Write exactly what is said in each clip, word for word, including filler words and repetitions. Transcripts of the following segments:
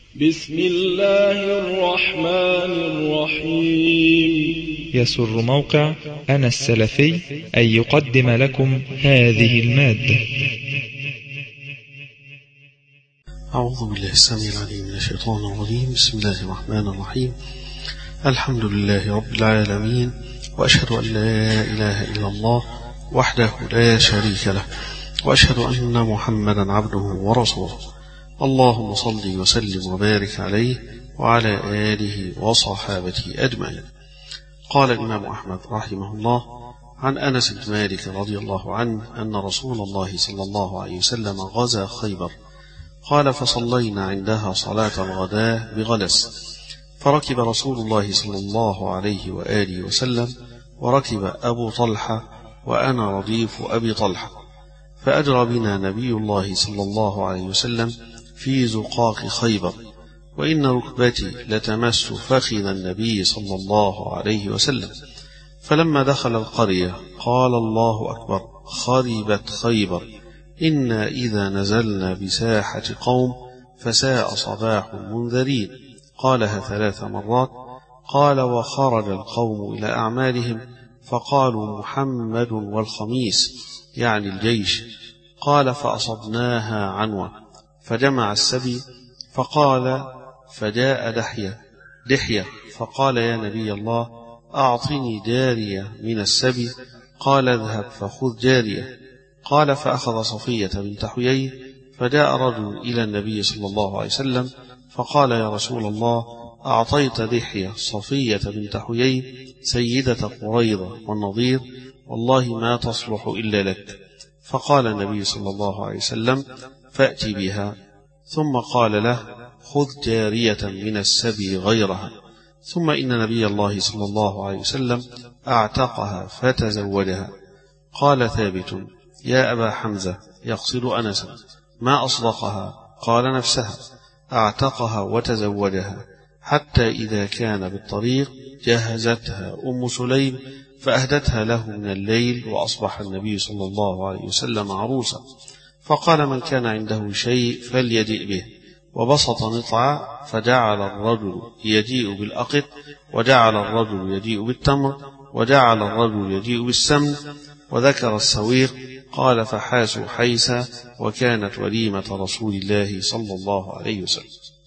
بسم الله الرحمن الرحيم. يسر موقع أنا السلفي أن يقدم لكم هذه المادة. أعوذ بالله السميع العليم من الشيطان الرجيم. بسم الله الرحمن الرحيم. الحمد لله رب العالمين، وأشهد أن لا إله إلا الله وحده لا شريك له، وأشهد أن محمدا عبده ورسوله. اللهم صل وسلم وبارك عليه وعلى آله وصحابته أجمعين. قال الإمام أحمد رحمه الله عن أنس بن مالك رضي الله عنه أن رسول الله صلى الله عليه وسلم غزا خيبر. قال: فصلينا عندها صلاة الغداء بغلس، فركب رسول الله صلى الله عليه وآله وسلم، وركب أبو طلحة وأنا رديف أبي طلحة، فأجرى بنا نبي الله صلى الله عليه وسلم في زقاق خيبر، وإن ركبتي لتمس فخذ النبي صلى الله عليه وسلم. فلما دخل القرية قال: الله أكبر، خربت خيبر، إنا إذا نزلنا بساحة قوم فساء صباح المنذرين. قالها ثلاث مرات. قال: وخرج القوم إلى أعمالهم فقالوا: محمد والخميس، يعني الجيش. قال: فأصبناها عنوة، فجمع السبي. فقال: فجاء دحية دحية فقال: يا نبي الله، أعطني جارية من السبي. قال: اذهب فخذ جارية. قال: فأخذ صفية بنت حيي. فجاء رجل إلى النبي صلى الله عليه وسلم فقال: يا رسول الله، أعطيت دحية صفية بنت حيي سيدة قريظة والنضير، والله ما تصلح إلا لك. فقال النبي صلى الله عليه وسلم: فأتي بها. ثم قال له: خذ جارية من السبي غيرها. ثم إن نبي الله صلى الله عليه وسلم أعتقها فتزوجها. قال ثابت: يا أبا حمزة، يقصد أنسا، ما أصدقها؟ قال: نفسها، أعتقها وتزوجها، حتى إذا كان بالطريق جهزتها أم سليم فأهدتها له من الليل، وأصبح النبي صلى الله عليه وسلم عروسا. فقال: من كان عنده شيء فليجئ به. وبسط نطعا، فجعل الرجل يجيء بالأقط، وجعل الرجل يجيء بالتمر، وجعل الرجل يجيء بالسمن، وذكر السويق. قال: فحاسوا حيسا، وكانت وليمة رسول الله صلى الله عليه وسلم.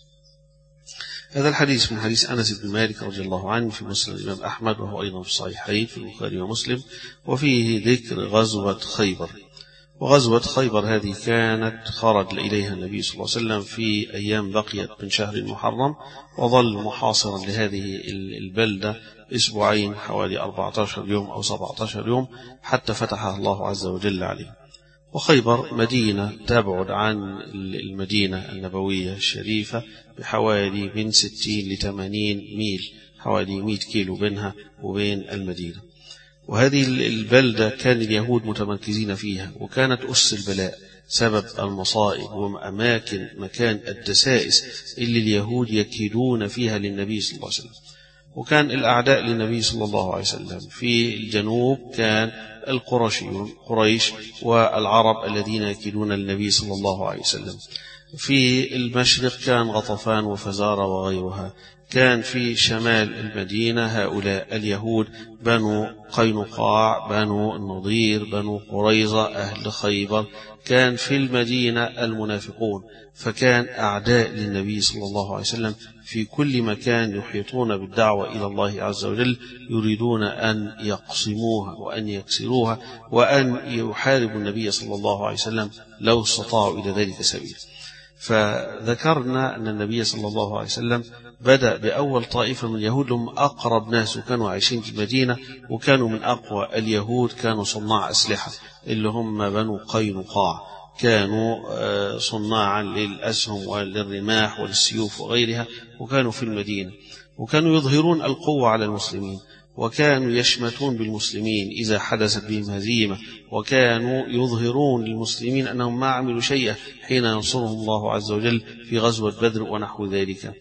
هذا الحديث من حديث أنس بن مالك رضي الله عنه في مسند الإمام أحمد، وهو أيضا في الصحيحين في البخاري ومسلم، وفيه ذكر غزوة خيبر. وغزوة خيبر هذه كانت خرج إليها النبي صلى الله عليه وسلم في أيام بقيت من شهر المحرم، وظل محاصرا لهذه البلدة أسبوعين، حوالي أربعة عشر يوم أو سبعة عشر يوم، حتى فتحها الله عز وجل عليه. وخيبر مدينة تبعد عن المدينة النبوية الشريفة بحوالي من ستين لثمانين ميل، حوالي مئة كيلو بينها وبين المدينة. وهذه البلدة كان اليهود متمركزين فيها، وكانت أس البلاء، سبب المصائب وأماكن مكان الدسائس اللي اليهود يكيدون فيها للنبي صلى الله عليه وسلم. وكان الأعداء للنبي صلى الله عليه وسلم في الجنوب كان القرشيون، قريش والعرب الذين يكيدون للنبي صلى الله عليه وسلم. في المشرق كان غطفان وفزارة وغيرها. كان في شمال المدينة هؤلاء اليهود، بنو قينقاع، بنو النضير، بنو قريظة، أهل خيبر. كان في المدينة المنافقون. فكان أعداء للنبي صلى الله عليه وسلم في كل مكان يحيطون بالدعوة إلى الله عز وجل، يريدون أن يقسموها وأن يكسروها وأن يحاربوا النبي صلى الله عليه وسلم لو استطاعوا إلى ذلك سبيل. فذكرنا أن النبي صلى الله عليه وسلم بدأ بأول طائفة من اليهود، هم أقرب ناس وكانوا عايشين في المدينة، وكانوا من أقوى اليهود، كانوا صناع أسلحة، اللي هم بنو قينقاع، كانوا صناعا للأسهم وللرماح وللسيوف وغيرها، وكانوا في المدينة، وكانوا يظهرون القوة على المسلمين، وكانوا يشمتون بالمسلمين إذا حدثت بهم هزيمة، وكانوا يظهرون للمسلمين أنهم ما عملوا شيئا حين ينصرهم الله عز وجل في غزوة بدر ونحو ذلك.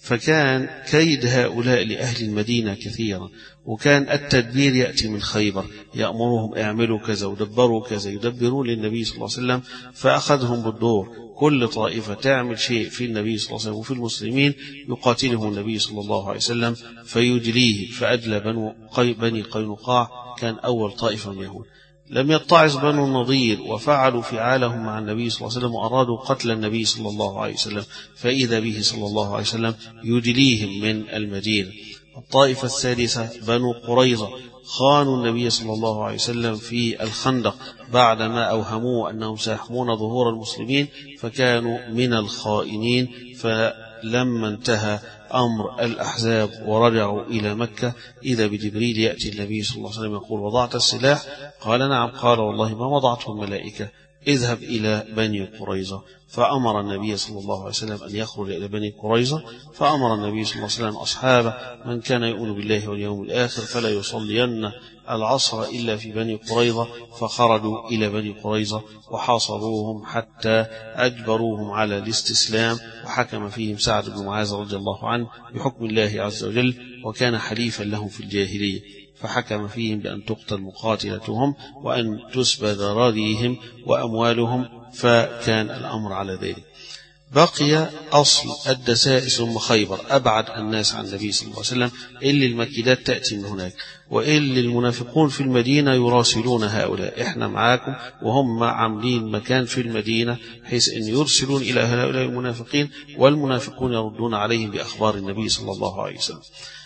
فكان كيد هؤلاء لأهل المدينة كثيرا، وكان التدبير يأتي من خيبر، يأمرهم اعملوا كذا ودبروا كذا، يدبرون للنبي صلى الله عليه وسلم، فأخذهم بالدور، كل طائفة تعمل شيء في النبي صلى الله عليه وسلم وفي المسلمين يقاتلهم النبي صلى الله عليه وسلم فيدليه. فأدلى بني قينقاع كان أول طائفة من اليهود. لم يتعظ بنو النضير وفعلوا فعالهم مع النبي صلى الله عليه وسلم وأرادوا قتل النبي صلى الله عليه وسلم، فإذا به صلى الله عليه وسلم يدليهم من المدينة. الطائفة الثالثة بنو قريظة خانوا النبي صلى الله عليه وسلم في الخندق بعدما أوهموا أنهم سيحمون ظهور المسلمين، فكانوا من الخائنين. فلما انتهى أمر الأحزاب ورجعوا إلى مكة إذا بجبريل يأتي النبي صلى الله عليه وسلم يقول: وضعت السلاح؟ قال: نعم. قال: والله ما وضعته الملائكة، اذهب إلى بني قريظة. فأمر النبي صلى الله عليه وسلم أن يخرج إلى بني قريظة، فأمر النبي صلى الله عليه وسلم أصحابه: من كان يؤمن بالله واليوم الآخر فلا يصلين العصر إلا في بني قريظة. فخرجوا إلى بني قريظة وحاصروهم حتى أجبروهم على الاستسلام، وحكم فيهم سعد بن معاذ رضي الله عنه بحكم الله عز وجل، وكان حليفا لهم في الجاهلية، فحكم فيهم بأن تقتل مقاتلتهم وأن تسبى ذراريهم وأموالهم، فكان الأمر على ذلك. بقي أصل الدسائس ثم خيبر، أبعد الناس عن النبي صلى الله عليه وسلم، اللي المكيدات تأتي من هناك، واللي المنافقون في المدينة يراسلون هؤلاء: إحنا معاكم، وهم عاملين مكان في المدينة حيث أن يرسلون إلى هؤلاء المنافقين، والمنافقون يردون عليهم بأخبار النبي صلى الله عليه وسلم.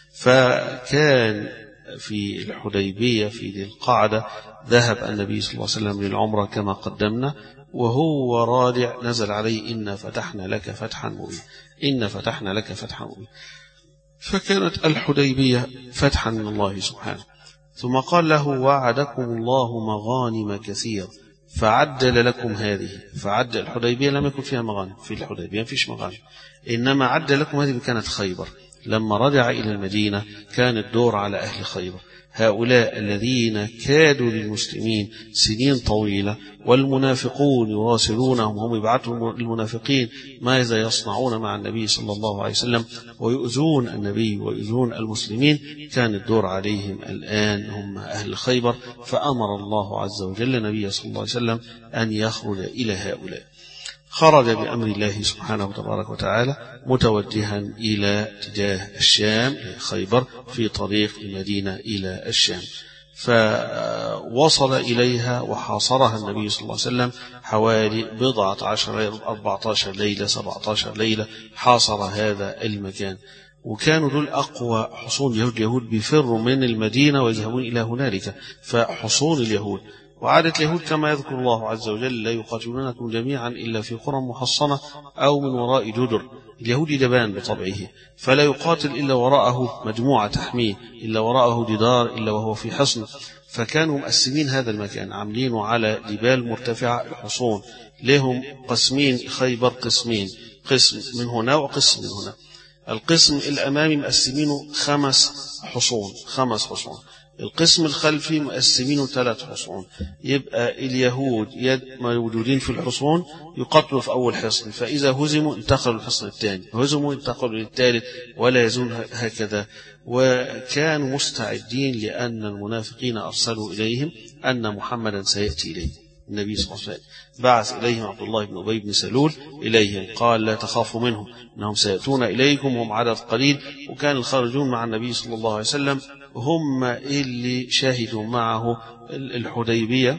فكان في الحديبية في ذي القعدة ذهب النبي صلى الله عليه وسلم للعمرة كما قدمنا، وهو راجع نزل عليه: إنا فتحنا لك فتحا مبينا، إنا فتحنا لك فتحا مبينا. فكانت الحديبية فتحا من الله سبحانه. ثم قال له: وعدكم الله مغانم كثير فعدل لكم هذه. فعدل الحديبية لم يكن فيها مغانم، في الحديبية فيش مغانم، إنما عدل لكم هذه كانت خيبر. لما رجع إلى المدينة كان الدور على أهل خيبر، هؤلاء الذين كادوا للمسلمين سنين طويلة، والمنافقون يراسلونهم، هم يبعثوا المنافقين ماذا يصنعون مع النبي صلى الله عليه وسلم ويؤذون النبي ويؤذون المسلمين. كان الدور عليهم الآن هم أهل خيبر، فأمر الله عز وجل النبي صلى الله عليه وسلم أن يخرج إلى هؤلاء. خرج بأمر الله سبحانه وتبارك وتعالى متوجها إلى اتجاه الشام خيبر في طريق المدينة إلى الشام، فوصل إليها وحاصرها النبي صلى الله عليه وسلم حوالي بضعة عشر أربعة عشر ليلة سبعة عشر ليلة، حاصر هذا المكان. وكانوا دول أقوى حصون اليهود. اليهود بيفروا من المدينة ويذهبون إلى هنالك، فحصون اليهود. وعادة اليهود كما يذكر الله عز وجل: لا يقاتلونكم جميعا إلا في قرى محصنة أو من وراء جدر. اليهود دبان بطبعه، فلا يقاتل إلا وراءه مجموعة تحميه، إلا وراءه جدار، إلا وهو في حصن. فكانوا مقسمين هذا المكان، عاملينه على جبال مرتفعة الحصون، لهم قسمين خيبر، قسمين، قسم من هنا وقسم من هنا. القسم الأمامي مقسمينه خمس حصون، خمس حصون. القسم الخلفي مقسمينه ثلاث حصون. يبقى اليهود موجودين في الحصون يقتلوا في أول حصن، فإذا هزموا انتقلوا للحصن الثاني، هزموا انتقلوا للثالث، ولا يزول هكذا. وكانوا مستعدين لأن المنافقين أرسلوا إليهم أن محمدا سيأتي إليه. النبي صلى الله عليه وسلم بعث إليهم عبد الله بن أبي بن سلول إليهم، قال: لا تخافوا منهم، إنهم سيأتون إليكم وهم عدد قليل. وكان الخارجون مع النبي صلى الله عليه وسلم هم اللي شاهدوا معه الحديبية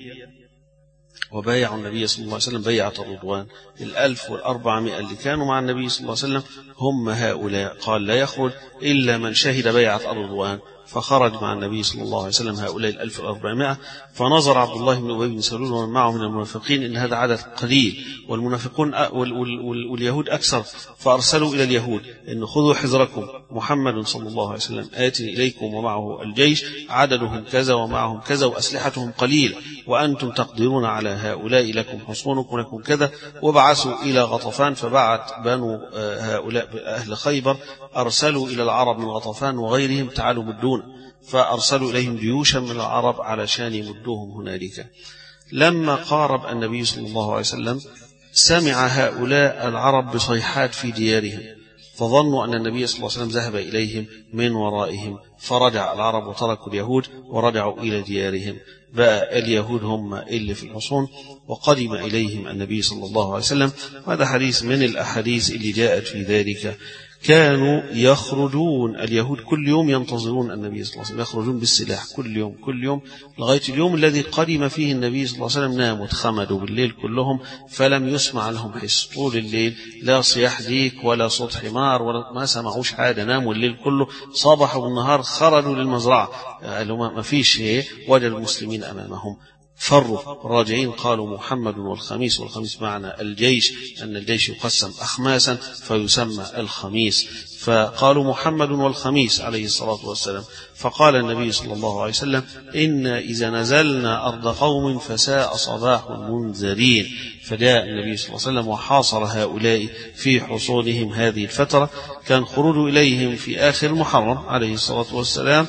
وبايعوا النبي صلى الله عليه وسلم بيعة الرضوان. الألف والأربعمائة اللي كانوا مع النبي صلى الله عليه وسلم هم هؤلاء. قال: لا يخرج إلا من شهد بيعة الرضوان. فخرج مع النبي صلى الله عليه وسلم هؤلاء الألف والأربعمائة. فنظر عبد الله بن أبي بن سلول ومن معه من المنافقين إن هذا عدد قليل والمنافقون واليهود أكثر، فأرسلوا إلى اليهود إن خذوا حذركم، محمد صلى الله عليه وسلم آت إليكم ومعه الجيش عددهم كذا ومعهم كذا وأسلحتهم قليلة، وأنتم تقدرون على هؤلاء، لكم حصونكم لكم كذا. وبعثوا إلى غطفان، فبعت بنو هؤلاء أهل خيبر أرسلوا إلى العرب من غطفان وغيرهم: تعالوا مدون. فأرسلوا إليهم جيوشا من العرب علشان يمدوهم هنالك. لما قارب النبي صلى الله عليه وسلم سمع هؤلاء العرب بصيحات في ديارهم، فظنوا أن النبي صلى الله عليه وسلم ذهب إليهم من ورائهم، فرجع العرب وتركوا اليهود ورجعوا إلى ديارهم. بقى اليهود هم اللي في الحصون، وقدم إليهم النبي صلى الله عليه وسلم. وهذا حديث من الأحاديث اللي جاءت في ذلك. كانوا يخرجون اليهود كل يوم ينتظرون النبي صلى الله عليه وسلم، يخرجون بالسلاح كل يوم كل يوم لغاية اليوم الذي قدم فيه النبي صلى الله عليه وسلم. ناموا اتخمدوا بالليل كلهم، فلم يسمع لهم حس طول الليل، لا صياح ديك ولا صوت حمار ولا ما سمعوش حاجة. ناموا الليل كله، صبحوا بالنهار خرجوا للمزرعة، قالوا ما فيش شيء، وجدوا المسلمين أمامهم، فروا راجعين. قالوا محمد والخميس، والخميس معنى الجيش، أن الجيش يقسم أخماسا فيسمى الخميس. فقالوا محمد والخميس عليه الصلاة والسلام. فقال النبي صلى الله عليه وسلم: إن إذا نزلنا أرض قوم فساء صباح المنذرين. فجاء النبي صلى الله عليه وسلم وحاصر هؤلاء في حصونهم هذه الفترة. كان خروج إليهم في آخر محرم عليه الصلاة والسلام،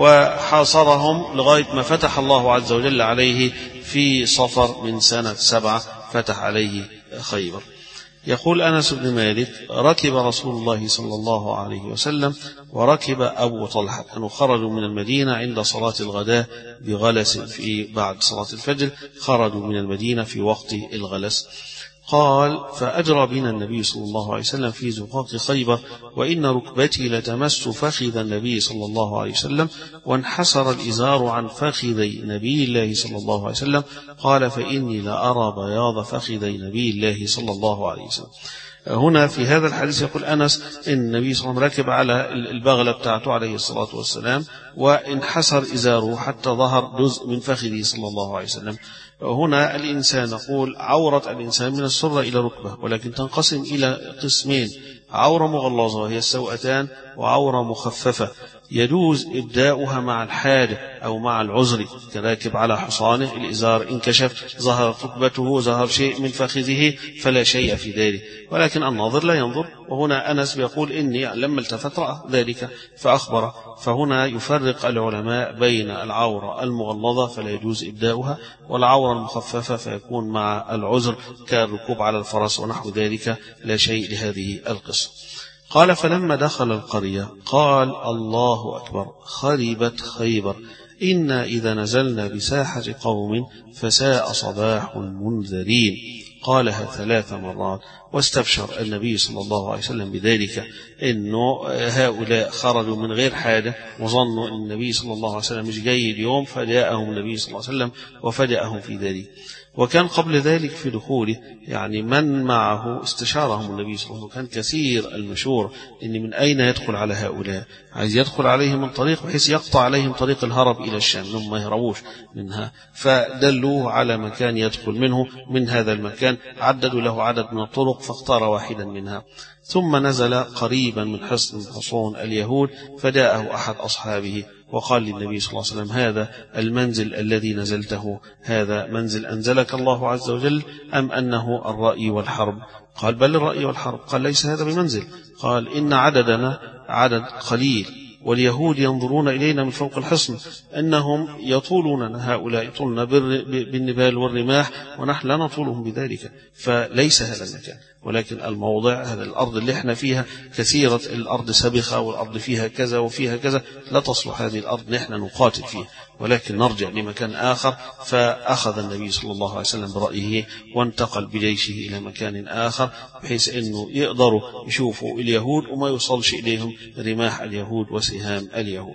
وحاصرهم لغاية ما فتح الله عز وجل عليه في صفر من سنة سبعة، فتح عليه خيبر. يقول أنس بن مالك: ركب رسول الله صلى الله عليه وسلم وركب أبو طلحة، كانوا خرجوا من المدينة عند صلاة الغداء بغلس، في بعد صلاة الفجر خرجوا من المدينة في وقت الغلس. قال: فأجرى بنا النبي صلى الله عليه وسلم في زقاق خيبر، وإن ركبتي لتمس فخذ النبي صلى الله عليه وسلم، وانحسر الإزار عن فخذي نبي الله صلى الله عليه وسلم. قال: فإني لأرى بياض فخذي نبي الله صلى الله عليه وسلم. هنا في هذا الحديث يقول أنس إن النبي صلى الله عليه وسلم ركب على البغلة بتاعته عليه الصلاة والسلام، وانحسر إزاره حتى ظهر جزء من فخذه صلى الله عليه وسلم. هنا الإنسان نقول عورة الإنسان من السرة إلى ركبة، ولكن تنقسم إلى قسمين: عورة مغلظة وهي السوأتان، وعورة مخففة يجوز إبداؤها مع الحاجة أو مع العذر، كراكب على حصانه الإزار انكشف، ظهر ركبته، ظهر شيء من فخذه، فلا شيء في ذلك، ولكن الناظر لا ينظر. وهنا أنس بيقول: إني لما التفت رأى ذلك فأخبر. فهنا يفرق العلماء بين العورة المغلظة فلا يجوز إبداؤها، والعورة المخففة فيكون مع العذر كالركوب على الفرس ونحو ذلك، لا شيء لهذه القصة. قال: فلما دخل القرية قال: الله أكبر، خربت خيبر، إنا إذا نزلنا بساحة قوم فساء صباح المنذرين. قالها ثلاث مرات، واستبشر النبي صلى الله عليه وسلم بذلك، إنه هؤلاء خرجوا من غير حاجة وظنوا أن النبي صلى الله عليه وسلم مش جاي اليوم، فجاءهم النبي صلى الله عليه وسلم وفجأهم في ذلك. وكان قبل ذلك في دخوله يعني من معه استشارهم النبي صلى الله عليه وسلم، كان كثير المشور إن من أين يدخل على هؤلاء، عايز يدخل عليهم من طريق بحيث يقطع عليهم طريق الهرب إلى الشام، إنهم ما يهربوش منها، فدلوه على مكان يدخل منه من هذا المكان، عددوا له عدد من الطرق فاختار واحدا منها. ثم نزل قريبا من حصن من حصون اليهود، فجاءه أحد أصحابه وقال للنبي صلى الله عليه وسلم: هذا المنزل الذي نزلته، هذا منزل أنزلك الله عز وجل أم أنه الرأي والحرب؟ قال: بل الرأي والحرب. قال: ليس هذا بمنزل. قال: إن عددنا عدد قليل، واليهود ينظرون إلينا من فوق الحصن، أنهم يطولوننا، هؤلاء يطولنا بالنبال والرماح، ونحن لا نطولهم بذلك، فليس هذا المكان، ولكن الموضع هذا الأرض اللي احنا فيها كثيرة، الأرض سبخة والأرض فيها كذا وفيها كذا، لا تصلح هذه الأرض نحن نقاتل فيها، ولكن نرجع لمكان آخر. فأخذ النبي صلى الله عليه وسلم برأيه وانتقل بجيشه إلى مكان آخر، بحيث أنه يقدروا يشوفوا اليهود وما يوصلش إليهم رماح اليهود وسهام اليهود.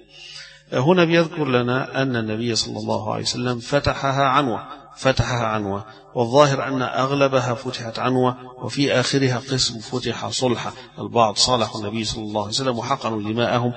هنا بيذكر لنا أن النبي صلى الله عليه وسلم فتحها عنوة فتحها عنوة والظاهر أن أغلبها فتحت عنوة، وفي آخرها قسم فتح صلحة. البعض صالحوا النبي صلى الله عليه وسلم وحقنوا دماءهم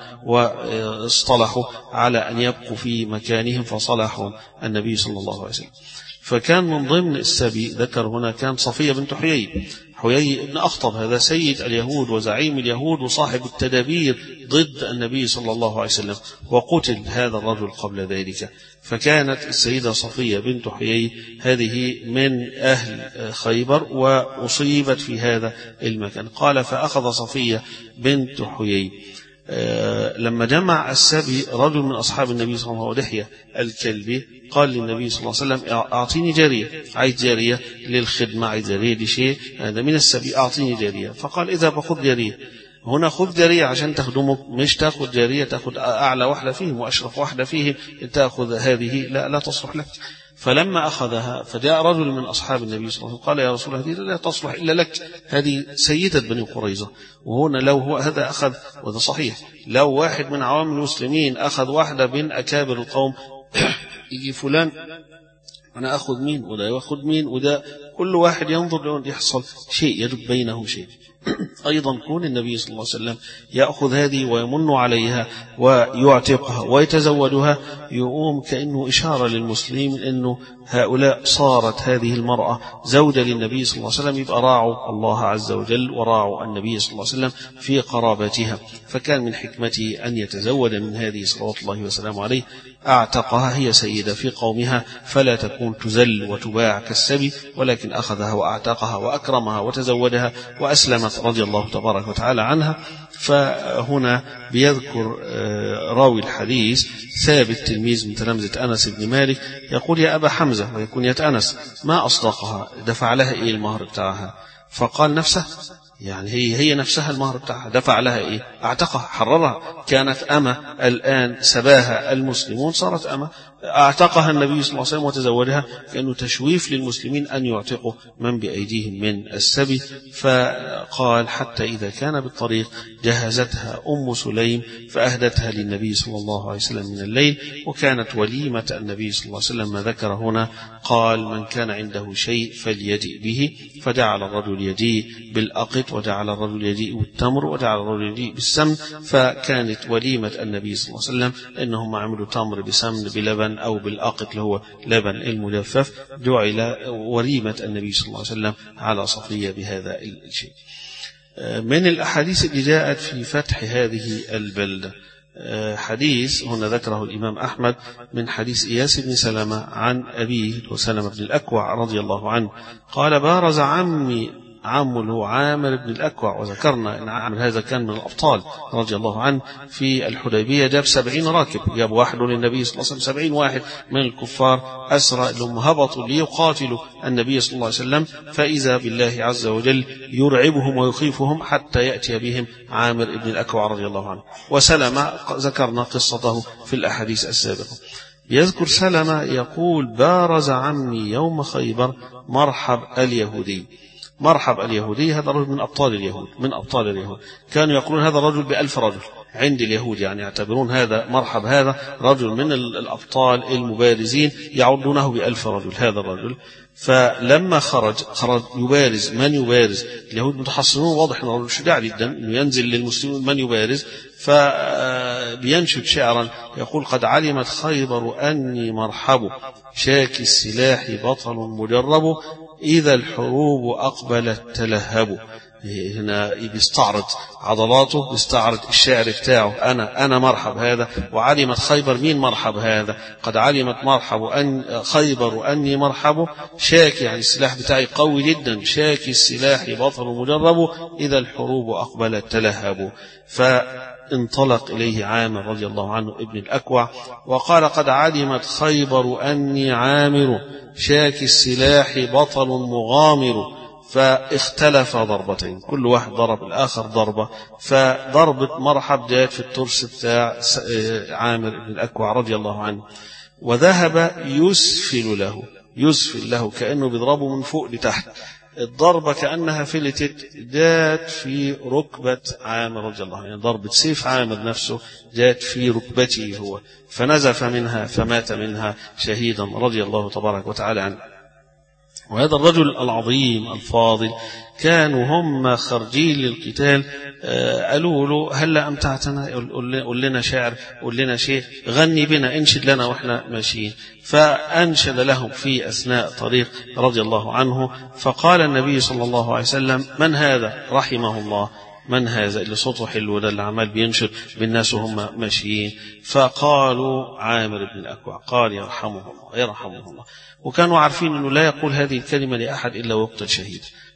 واصطلحوا على أن يبقوا في مكانهم، فصلحوا النبي صلى الله عليه وسلم. فكان من ضمن السبي ذكر هنا كان صفية بنت حيي حيي ابن أخطب، هذا سيد اليهود وزعيم اليهود وصاحب التدابير ضد النبي صلى الله عليه وسلم، وقتل هذا الرجل قبل ذلك. فكانت السيدة صفية بنت حيي هذه من أهل خيبر وأصيبت في هذا المكان. قال: فأخذ صفية بنت حيي لما جمع السبي رجل من أصحاب النبي صلى الله عليه وسلم ودحية الكلبي، قال للنبي صلى الله عليه وسلم: أعطيني جارية، عايز جارية للخدمة، عايز جارية لشيء، هذا من السبي، أعطيني جارية. فقال: إذا بخذ جارية. هنا خذ جارية عشان تخدمك، مش تأخذ جارية تأخذ أعلى واحدة فيهم وأشرف واحدة فيهم تأخذ هذه، لا لا تصلح لك. فلما أخذها فجاء رجل من أصحاب النبي صلى الله عليه وسلم قال يا رسول الله هذه لا تصلح إلا لك، هذه سيدة بني قريظة. وهنا لو هو هذا أخذ، وده صحيح، لو واحد من عوام المسلمين أخذ واحدة من أكابر القوم يجي فلان أنا أخذ مين وده يأخذ مين، وده كل واحد ينظر لأن يحصل شيء يدب بينه شيء. أيضا كون النبي صلى الله عليه وسلم يأخذ هذه ويمن عليها ويعتقها ويتزودها، يقوم كأنه إشارة للمسلمين أنه هؤلاء صارت هذه المرأة زوجة للنبي صلى الله عليه وسلم، يبقى راعوا الله عز وجل وراعوا النبي صلى الله عليه وسلم في قرابتها. فكان من حكمته أن يتزود من هذه صلوات الله وسلامه عليه، أعتقها، هي سيدة في قومها فلا تكون تزل وتباع كالسبي، ولكن أخذها وأعتقها وأكرمها وتزودها وأسلمت رضي الله تبارك وتعالى عنها. فهنا بيذكر راوي الحديث ثابت تلميذ من تلامذة أنس بن مالك يقول يا أبا حمزة، ويكون يتأنس، ما أصدقها، دفع لها إيه المهر بتاعها؟ فقال نفسه، يعني هي هي نفسها المهر بتاعها، دفع لها إيه؟ أعتقها، حررها، كانت أمة الآن سباها المسلمون صارت أمة، أعتقها النبي صلى الله عليه وسلم وتزوجها، كأنه تشويف للمسلمين أن يعتقوا من بأيديهم من السبي. فقال حتى إذا كان بالطريق جهزتها أم سليم فأهدتها للنبي صلى الله عليه وسلم من الليل، وكانت وليمة النبي صلى الله عليه وسلم ما ذكر هنا، قال من كان عنده شيء فليجئ به، فجعل الرجل يجيء بالأقط، وجعل الرجل يجيء بالتمر، وجعل الرجل يجيء بالسمن. فكانت وليمة النبي صلى الله عليه وسلم إنهم عملوا تمر بسمن بلبن أو بالأقط اللي هو لبن المجفف، جعل وليمة النبي صلى الله عليه وسلم على صفية بهذا الشيء. من الأحاديث اللي جاءت في فتح هذه البلدة حديث هنا ذكره الإمام أحمد من حديث إياس بن سلمة عن أبيه وسلمة بن الأكوع رضي الله عنه قال بارز عمي عمه عامر بن الأكوع، وذكرنا أن عامر هذا كان من الأبطال رضي الله عنه في الحديبية، جاب سبعين راكب، جاب واحد للنبي صلى الله عليه وسلم، سبعين واحد من الكفار أسرى لهم هبطوا ليقاتلوا النبي صلى الله عليه وسلم، فإذا بالله عز وجل يرعبهم ويخيفهم حتى يأتي بهم عامر بن الأكوع رضي الله عنه. وسلمة ذكرنا قصته في الأحاديث السابقة. يذكر سلمة يقول بارز عمي يوم خيبر مرحب اليهودي. مرحب اليهودي هذا رجل من أبطال اليهود، من أبطال اليهود، كانوا يقولون هذا الرجل بألف رجل عند اليهود، يعني يعتبرون هذا مرحب هذا رجل من الأبطال المبارزين، يعدونه بألف رجل هذا الرجل. فلما خرج خرج يبارز، من يبارز؟ اليهود متحصنون، واضح أنه رجل شجاع جدا أنه ينزل للمسلمين من يبارز، فبينشد شعرا يقول قد علمت خيبر أني مرحب شاكي السلاح بطل مجرب إذا الحروب أقبلت تلهب. هنا بيستعرض عضلاته، بيستعرض الشعر بتاعه، أنا أنا مرحب هذا. وعلمت خيبر، مين مرحب هذا؟ قد علمت مرحب أن خيبر أني مرحب شاكي، يعني السلاح بتاعي قوي جدا، شاكي السلاح بطل مجرب إذا الحروب أقبلت تلهب. فانطلق إليه عامر رضي الله عنه ابن الأكوع وقال قد علمت خيبر أني عامر شاكي السلاح بطل مغامر. فاختلف ضربتين، كل واحد ضرب الآخر ضربة، فضربة مرحب جاءت في الترس بتاع عامر بن الأكوع رضي الله عنه، وذهب يسفل له يسفل له كأنه بيضربه من فوق لتحت، الضربة كأنها فلتت جاءت في ركبة عامر رضي الله عنه، يعني ضربة سيف عامر نفسه جاءت في ركبته هو، فنزف منها فمات منها شهيدا رضي الله تبارك وتعالى عنه. وهذا الرجل العظيم الفاضل كانوا هم خارجين للقتال، قالوا له هلا أمتعتنا، قل لنا شعر، قل لنا شيء، غني بنا، انشد لنا وإحنا ماشيين. فأنشد لهم في أثناء طريق رضي الله عنه. فقال النبي صلى الله عليه وسلم من هذا؟ رحمه الله، من هذا اللي صوته حلو ده اللي عمال بينشد بالناس وهم ماشيين؟ فقالوا عامر بن الأكوع. قال يرحمه الله يرحمه الله. وكانوا عارفين أنه لا يقول هذه الكلمة لأحد إلا ويقتل شهيد،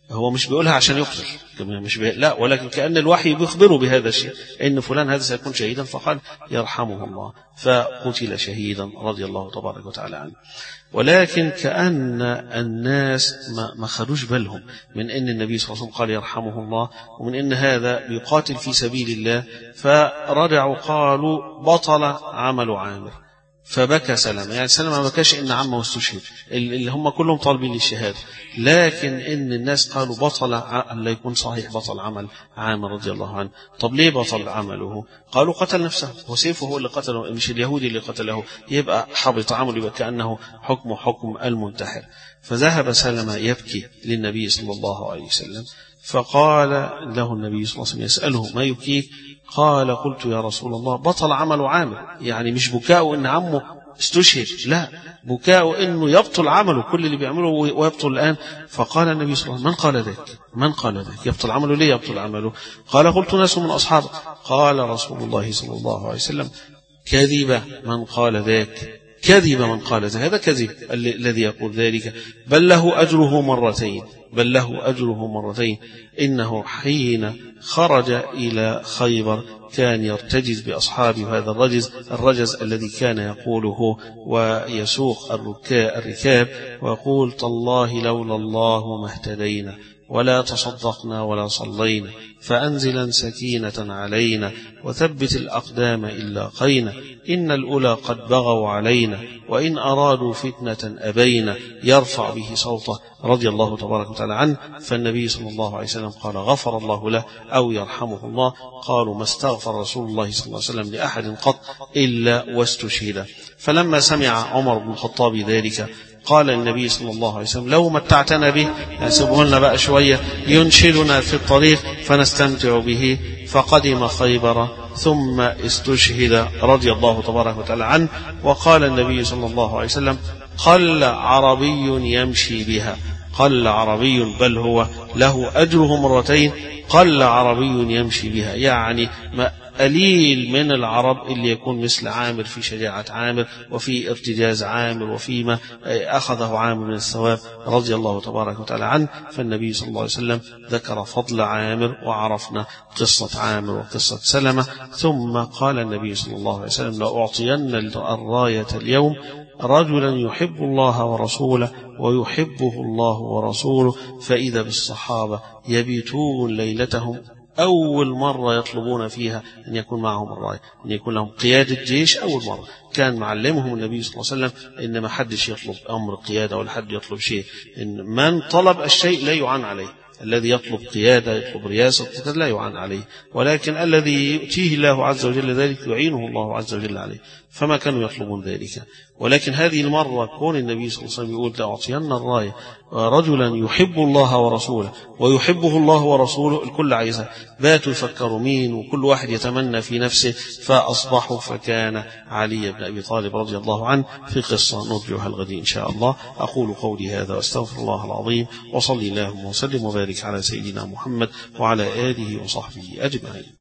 هو مش بيقولها عشان يقتل مش بي... لا، ولكن كأن الوحي بيخبره بهذا الشيء إن فلان هذا سيكون شهيدا، فقال يرحمه الله، فقتل شهيدا رضي الله تبارك وتعالى عنه. ولكن كأن الناس ما خدوش بالهم من أن النبي صلى الله عليه وسلم قال يرحمه الله، ومن أن هذا بيقاتل في سبيل الله، فرجعوا قالوا بطل عمل عامر، فبكى سلمة. يعني سلمة ما بكاش إن عمه استشهد، اللي هم كلهم طالبين للشهادة، لكن إن الناس قالوا بطل، لا يكون صحيح بطل عمل عامر رضي الله عنه. طب ليه بطل عمله؟ قالوا قتل نفسه، وسيفه هو اللي قتله مش اليهودي اللي قتله، يبقى حبط عمله، يبقى كأنه حكم حكم المنتحر. فذهب سلمة يبكي للنبي صلى الله عليه وسلم، فقال له النبي صلى الله عليه وسلم يسأله ما يبكيك؟ قال قلت يا رسول الله بطل عمل عامر. يعني مش بكاء إن عمه استشهد، لا، بكاء إنه يبطل عمله، كل اللي بيعمله ويبطل الآن. فقال النبي صلى الله عليه وسلم من قال ذلك؟ من قال ذلك؟ يبطل عمله ليه يبطل عمله؟ قال قلت ناس من أصحابه. قال رسول الله صلى الله عليه وسلم كذب من قال ذاك، كذب من قال ذلك، هذا كذب الذي يقول ذلك، بل له أجره مرتين، بل له أجره مرتين. إنه حين خرج إلى خيبر كان يرتجز بأصحابه هذا الرجز، الرجز الذي كان يقوله ويسوق الركاب، ويقول تالله لولا الله ما اهتدينا ولا تصدقنا ولا صلينا، فأنزلا سكينة علينا وثبت الأقدام إلا قينا، إن الأولى قد بغوا علينا وإن أرادوا فتنة أبينا، يرفع به صوته رضي الله تبارك وتعالى عنه. فالنبي صلى الله عليه وسلم قال غفر الله له أو يرحمه الله. قالوا ما استغفر رسول الله صلى الله عليه وسلم لأحد قط إلا واستشهد. فلما سمع عمر بن الخطاب ذلك قال النبي صلى الله عليه وسلم لو متعتنا به، سيبه لنا بقى شوية ينشدنا في الطريق فنستمتع به. فقدم خيبر ثم استشهد رضي الله تبارك وتعالى عنه. وقال النبي صلى الله عليه وسلم قل عربي يمشي بها، قل عربي، بل هو له أجره مرتين، قل عربي يمشي بها. يعني ما قليل من العرب اللي يكون مثل عامر في شجاعة عامر وفي ارتجاز عامر وفيما أخذه عامر من الثواب رضي الله تبارك وتعالى عنه. فالنبي صلى الله عليه وسلم ذكر فضل عامر، وعرفنا قصة عامر وقصة سلمة. ثم قال النبي صلى الله عليه وسلم لأعطين الراية اليوم رجلا يحب الله ورسوله ويحبه الله ورسوله. فإذا بالصحابة يبيتون ليلتهم أول مرة يطلبون فيها أن يكون معهم الراية، أن يكون لهم قيادة جيش. أول مرة كان معلمهم النبي صلى الله عليه وسلم إن ما حدش يطلب أمر قيادة ولا حد يطلب شيء، إن من طلب الشيء لا يعان عليه. الذي يطلب قيادة يطلب رياسة لا يعان عليه، ولكن الذي يؤتيه الله عز وجل ذلك يعينه الله عز وجل عليه. فما كانوا يطلبون ذلك. ولكن هذه المرة كون النبي صلى الله عليه وسلم يقول لأعطين الراية رجلا يحب الله ورسوله ويحبه الله ورسوله، الكل عايزها، باتوا يفكروا مين، وكل واحد يتمنى في نفسه، فأصبحوا فكان علي بن أبي طالب رضي الله عنه في قصة نرجوها الغد إن شاء الله. أقول قولي هذا واستغفر الله العظيم، وصلي اللهم وسلم وبارك على سيدنا محمد وعلى آله وصحبه أجمعين.